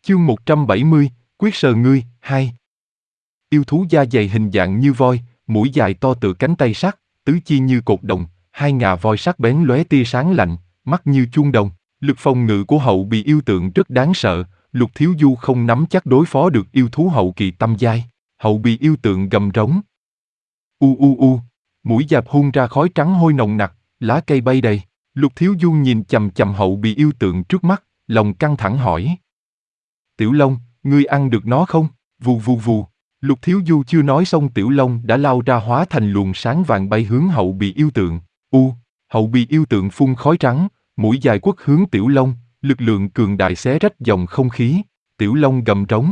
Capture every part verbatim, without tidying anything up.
Chương một trăm bảy mươi, Quyết sờ ngươi, hai. Yêu thú da dày hình dạng như voi, mũi dài to tựa cánh tay sắt, tứ chi như cột đồng, hai ngà voi sắc bén lóe tia sáng lạnh, mắt như chuông đồng. Lực phòng ngự của hậu bì yêu tượng rất đáng sợ, Lục Thiếu Du không nắm chắc đối phó được yêu thú hậu kỳ tam giai. Hậu bì yêu tượng gầm rống. U u u, mũi dạp hun ra khói trắng hôi nồng nặc, lá cây bay đầy. Lục Thiếu Du nhìn chằm chằm hậu bì yêu tượng trước mắt, lòng căng thẳng hỏi. Tiểu Long, ngươi ăn được nó không? Vù vù vù. Lục Thiếu Du chưa nói xong Tiểu Long đã lao ra hóa thành luồng sáng vàng bay hướng hậu bì yêu tượng. U, hậu bì yêu tượng phun khói trắng, mũi dài quất hướng Tiểu Long, lực lượng cường đại xé rách dòng không khí. Tiểu Long gầm rống.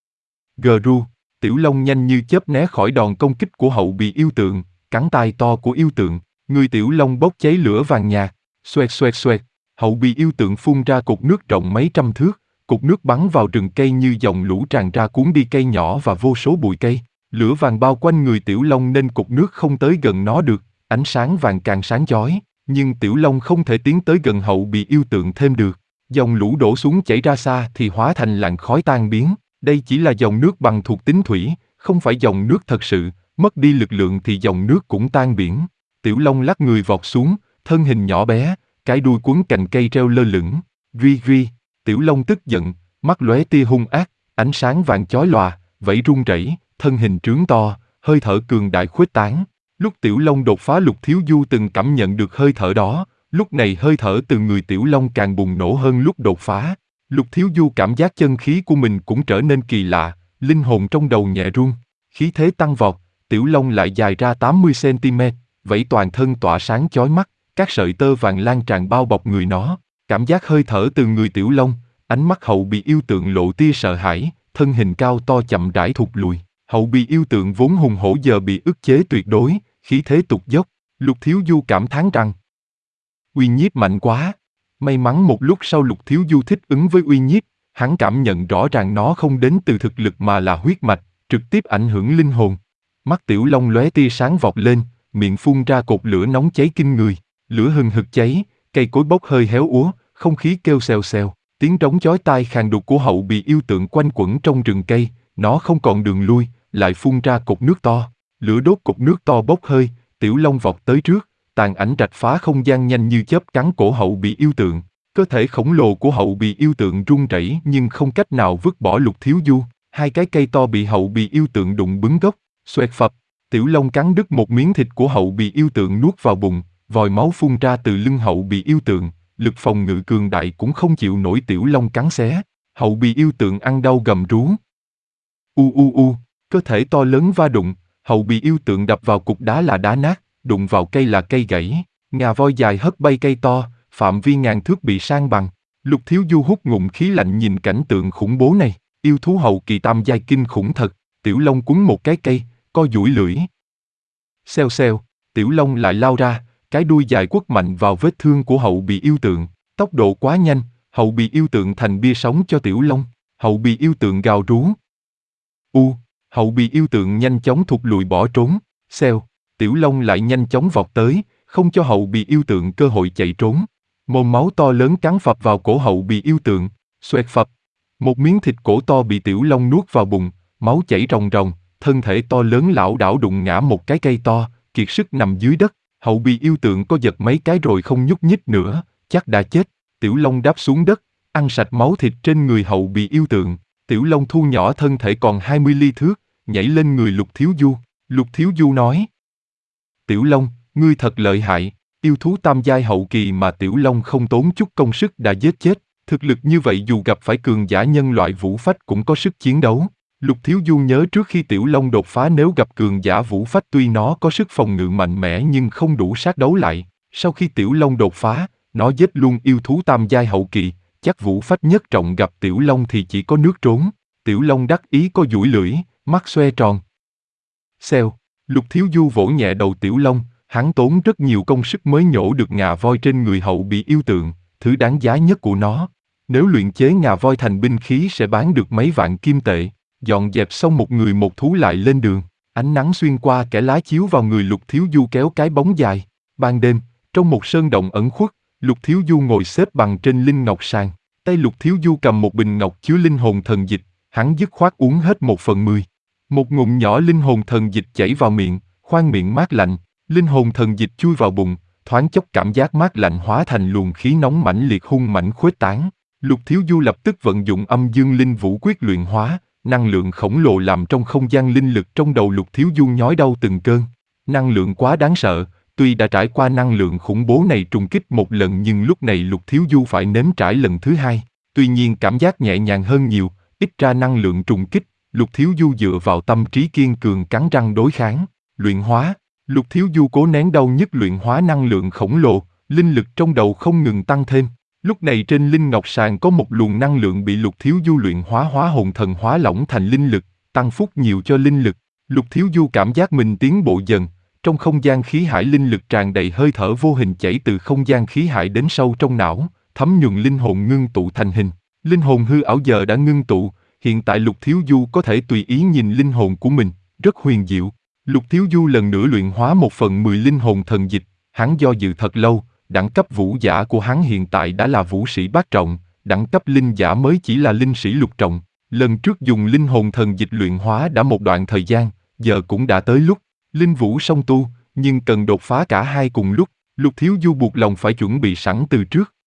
Gờ ru, Tiểu Long nhanh như chớp né khỏi đòn công kích của hậu bì yêu tượng, cắn tai to của yêu tượng. Người Tiểu Long bốc cháy lửa vàng nhạt, xoẹt xoẹt xoẹt. Hậu bì yêu tượng phun ra cột nước rộng mấy trăm thước. Cột nước bắn vào rừng cây như dòng lũ tràn ra cuốn đi cây nhỏ và vô số bụi cây. Lửa vàng bao quanh người Tiểu Long nên cột nước không tới gần nó được, ánh sáng vàng càng sáng chói, nhưng Tiểu Long không thể tiến tới gần hậu bì yêu tượng thêm được. Dòng lũ đổ xuống chảy ra xa thì hóa thành làn khói tan biến. Đây chỉ là dòng nước bằng thuộc tính thủy, không phải dòng nước thật sự, mất đi lực lượng thì dòng nước cũng tan biển. Tiểu Long lắc người vọt xuống, thân hình nhỏ bé, cái đuôi quấn cành cây treo lơ lửng. Ri ri. Tiểu Long tức giận, mắt lóe tia hung ác, ánh sáng vàng chói lòa, vẫy rung rẩy, thân hình trướng to, hơi thở cường đại khuếch tán. Lúc Tiểu Long đột phá Lục Thiếu Du từng cảm nhận được hơi thở đó, lúc này hơi thở từ người Tiểu Long càng bùng nổ hơn lúc đột phá. Lục Thiếu Du cảm giác chân khí của mình cũng trở nên kỳ lạ, linh hồn trong đầu nhẹ run, khí thế tăng vọt, Tiểu Long lại dài ra tám mươi xăng-ti-mét, vẫy toàn thân tỏa sáng chói mắt, các sợi tơ vàng lan tràn bao bọc người nó. Cảm giác hơi thở từ người Tiểu Long, ánh mắt hậu bì yêu tượng lộ tia sợ hãi, thân hình cao to chậm rãi thụt lùi. Hậu bì yêu tượng vốn hùng hổ giờ bị ức chế tuyệt đối, khí thế tụt dốc. Lục Thiếu Du cảm thán rằng uy nhiếp mạnh quá. May mắn một lúc sau Lục Thiếu Du thích ứng với uy nhiếp, hắn cảm nhận rõ ràng nó không đến từ thực lực mà là huyết mạch, trực tiếp ảnh hưởng linh hồn. Mắt Tiểu Long lóe tia sáng vọt lên, miệng phun ra cột lửa nóng cháy kinh người, lửa hừng hực cháy, cây cối bốc hơi héo úa, không khí kêu xèo xèo, tiếng trống chói tai khàn đục của hậu bì yêu tượng quanh quẩn trong rừng cây, nó không còn đường lui, lại phun ra cột nước to, lửa đốt cột nước to bốc hơi, Tiểu Long vọt tới trước, tàn ảnh rạch phá không gian nhanh như chớp cắn cổ hậu bì yêu tượng, cơ thể khổng lồ của hậu bì yêu tượng run rẩy nhưng không cách nào vứt bỏ Lục Thiếu Du, hai cái cây to bị hậu bì yêu tượng đụng bứng gốc, xoẹt phập, Tiểu Long cắn đứt một miếng thịt của hậu bì yêu tượng nuốt vào bụng. Vòi máu phun ra từ lưng hậu bì yêu tượng, lực phòng ngự cường đại cũng không chịu nổi Tiểu Long cắn xé. Hậu bì yêu tượng ăn đau gầm rú. U u u, cơ thể to lớn va đụng, hậu bì yêu tượng đập vào cục đá là đá nát, đụng vào cây là cây gãy, ngà voi dài hất bay cây to, phạm vi ngàn thước bị san bằng. Lục Thiếu Du hút ngụm khí lạnh nhìn cảnh tượng khủng bố này, yêu thú hậu kỳ tam giai kinh khủng thật. Tiểu Long quấn một cái cây, co duỗi lưỡi. Xèo xèo, Tiểu Long lại lao ra. Cái đuôi dài quất mạnh vào vết thương của hậu bì yêu tượng, tốc độ quá nhanh, hậu bì yêu tượng thành bia sống cho Tiểu Long, hậu bì yêu tượng gào rú. U, hậu bì yêu tượng nhanh chóng thụt lùi bỏ trốn, xèo, Tiểu Long lại nhanh chóng vọt tới, không cho hậu bì yêu tượng cơ hội chạy trốn. Mồm máu to lớn cắn phập vào cổ hậu bì yêu tượng, xoẹt phập. Một miếng thịt cổ to bị Tiểu Long nuốt vào bụng, máu chảy ròng ròng, thân thể to lớn lảo đảo đụng ngã một cái cây to, kiệt sức nằm dưới đất. Hậu bì yêu tượng có giật mấy cái rồi không nhúc nhích nữa, chắc đã chết. Tiểu Long đáp xuống đất, ăn sạch máu thịt trên người hậu bì yêu tượng. Tiểu Long thu nhỏ thân thể còn hai mươi ly thước, nhảy lên người Lục Thiếu Du. Lục Thiếu Du nói: Tiểu Long, ngươi thật lợi hại, yêu thú tam giai hậu kỳ mà Tiểu Long không tốn chút công sức đã giết chết. Thực lực như vậy dù gặp phải cường giả nhân loại vũ phách cũng có sức chiến đấu. Lục Thiếu Du nhớ trước khi Tiểu Long đột phá nếu gặp cường giả vũ phách tuy nó có sức phòng ngự mạnh mẽ nhưng không đủ sát đấu lại. Sau khi Tiểu Long đột phá, nó giết luôn yêu thú tam giai hậu kỳ, chắc vũ phách nhất trọng gặp Tiểu Long thì chỉ có nước trốn. Tiểu Long đắc ý co duỗi lưỡi, mắt xoe tròn. Xèo, Lục Thiếu Du vỗ nhẹ đầu Tiểu Long, hắn tốn rất nhiều công sức mới nhổ được ngà voi trên người hậu bì yêu tượng, thứ đáng giá nhất của nó. Nếu luyện chế ngà voi thành binh khí sẽ bán được mấy vạn kim tệ. Dọn dẹp xong một người một thú lại lên đường, ánh nắng xuyên qua kẽ lá chiếu vào người Lục Thiếu Du kéo cái bóng dài. Ban đêm, trong một sơn động ẩn khuất, Lục Thiếu Du ngồi xếp bằng trên linh ngọc sàng, Tay Lục Thiếu Du cầm một bình ngọc chứa linh hồn thần dịch, hắn dứt khoát uống hết một phần mười. Một ngụm nhỏ linh hồn thần dịch chảy vào miệng, khoang miệng mát lạnh, linh hồn thần dịch chui vào bụng, thoáng chốc cảm giác mát lạnh hóa thành luồng khí nóng mãnh liệt hung mãnh khuếch tán. Lục Thiếu Du lập tức vận dụng âm dương linh vũ quyết luyện hóa, năng lượng khổng lồ làm trong không gian linh lực trong đầu Lục Thiếu Du nhói đau từng cơn. Năng lượng quá đáng sợ, tuy đã trải qua năng lượng khủng bố này trùng kích một lần nhưng lúc này Lục Thiếu Du phải nếm trải lần thứ hai. Tuy nhiên cảm giác nhẹ nhàng hơn nhiều, ít ra năng lượng trùng kích, Lục Thiếu Du dựa vào tâm trí kiên cường cắn răng đối kháng, luyện hóa. Lục Thiếu Du cố nén đau nhức luyện hóa năng lượng khổng lồ, linh lực trong đầu không ngừng tăng thêm. Lúc này trên linh ngọc sàn có một luồng năng lượng bị Lục Thiếu Du luyện hóa hóa hồn thần hóa lỏng thành linh lực, tăng phúc nhiều cho linh lực. Lục Thiếu Du cảm giác mình tiến bộ dần, trong không gian khí hải linh lực tràn đầy hơi thở vô hình chảy từ không gian khí hải đến sâu trong não, thấm nhuần linh hồn ngưng tụ thành hình. Linh hồn hư ảo giờ đã ngưng tụ, hiện tại Lục Thiếu Du có thể tùy ý nhìn linh hồn của mình, rất huyền diệu. Lục Thiếu Du lần nữa luyện hóa một phần mười linh hồn thần dịch, hắn do dự thật lâu, đẳng cấp vũ giả của hắn hiện tại đã là vũ sĩ bát trọng, đẳng cấp linh giả mới chỉ là linh sĩ lục trọng. Lần trước dùng linh hồn thần dịch luyện hóa đã một đoạn thời gian, giờ cũng đã tới lúc. Linh vũ song tu, nhưng cần đột phá cả hai cùng lúc, Lục Thiếu Du buộc lòng phải chuẩn bị sẵn từ trước.